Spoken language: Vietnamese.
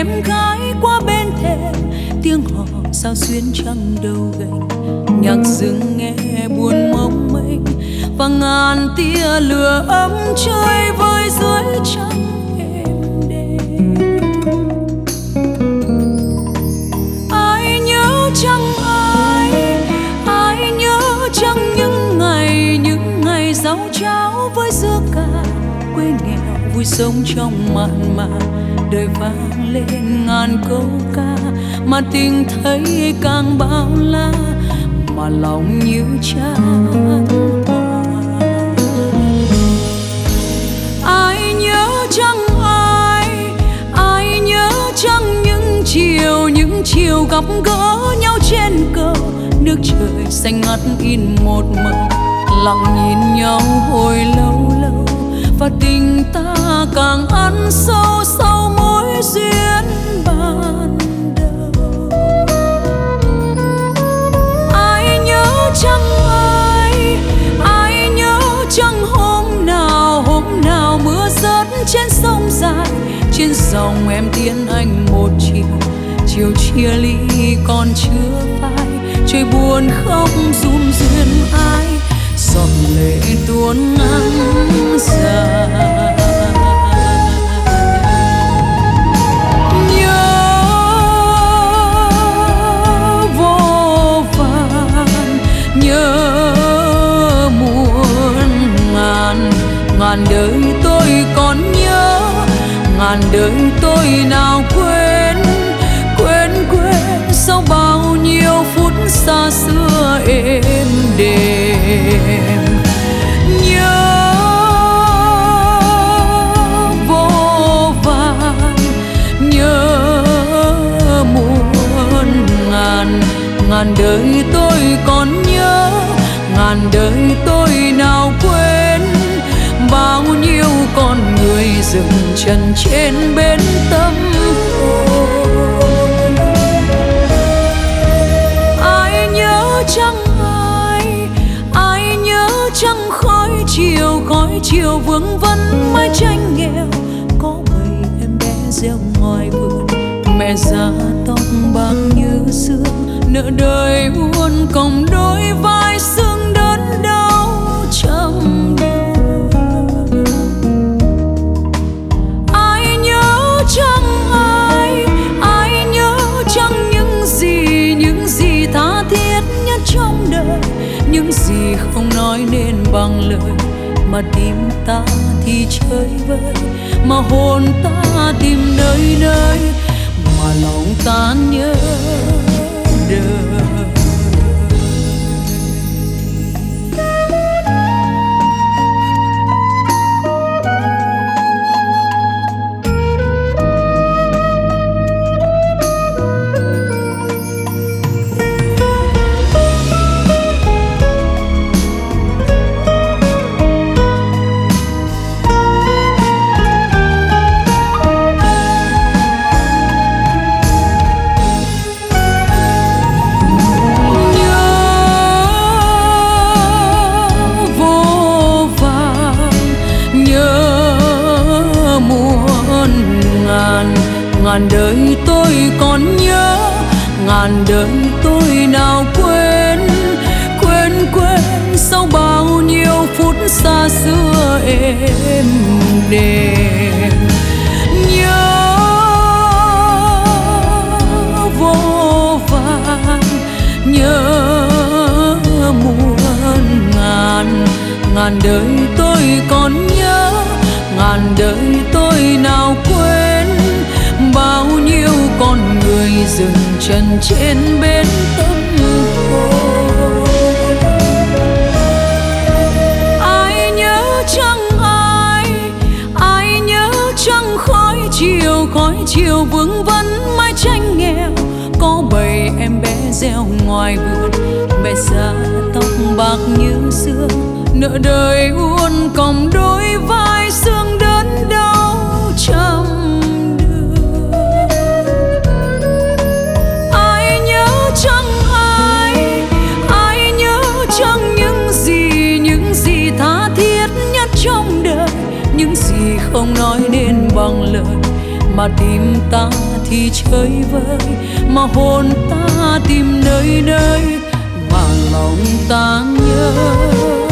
em gái qua bên thềm, tiếng hò sao xuyên trăng đầu gành. Nhạc rừng nghe buồn mong mênh, và ngàn tia lửa ấm chơi vơi dưới trăng êm đềm. Ai nhớ chăng ai nhớ chăng những ngày rau cháo với dưa cà, quê nghèo vui sống trong mạn mà đời vang lên ngàn câu ca, mà tình thấy càng bao la, mà lòng như chan hòa. Ai nhớ chăng ai nhớ chăng những chiều gặp gỡ nhau trên cầu, nước trời xanh ngắt in một màu, lặng nhìn nhau hồi lâu lâu, và tình ta càng ăn sâu sau mối duyên ban đầu. Ai nhớ chăng ai nhớ chăng hôm nào mưa rớt trên sông dài, trên dòng em tiễn anh một chiều chia ly còn chưa phai, trời buồn khóc run duyên ai, giọt lệ tuôn ngắn dài. Nhớ vô vàn, nhớ muôn ngàn đời tôi còn nhớ, ngàn đời tôi nào quên sau bao nhiêu phút xa xưa êm đềm. Nhớ vô vàn, nhớ muôn ngàn đời tôi còn nhớ, ngàn đời tôi nào quên bao nhiêu con người dừng chân trên bến tâm hồn. Ai nhớ chăng ai nhớ chăng khói chiều vương vấn mái tranh nghèo, có bầy em bé reo ngoài vườn, mẹ già tóc bạc như sương, nợ đời buồn còng đôi vai xương đớn đau trăm đường. Ai nhớ chăng ai nhớ chăng những gì tha thiết nhất trong đời, những gì không nói nên bằng lời, mà tim ta thì chơi vơi, mà hồn ta tìm nơi nơi, mà lòng ta nhớ đời. Ngàn đời tôi còn nhớ, ngàn đời tôi nào quên sau bao nhiêu phút xa xưa êm đềm. Nhớ vô vàn, nhớ muôn ngàn đời tôi còn nhớ, ngàn đời tôi nào quên bao nhiêu con người dừng chân trên bến tâm hồn. Ai nhớ chăng ai nhớ chăng khói chiều vương vấn mái tranh nghèo, có bầy em bé reo ngoài vườn, mẹ già tóc bạc như sương, nợ đời uốn còng đôi vai xương đớn đau trăm đường. Ai nhớ chăng ai nhớ chăng những gì tha thiết nhất trong đời, những gì không nói nên bằng lời, mà tim ta thì chơi vơi, mà hồn ta tìm nơi nơi mà lòng ta nhớ.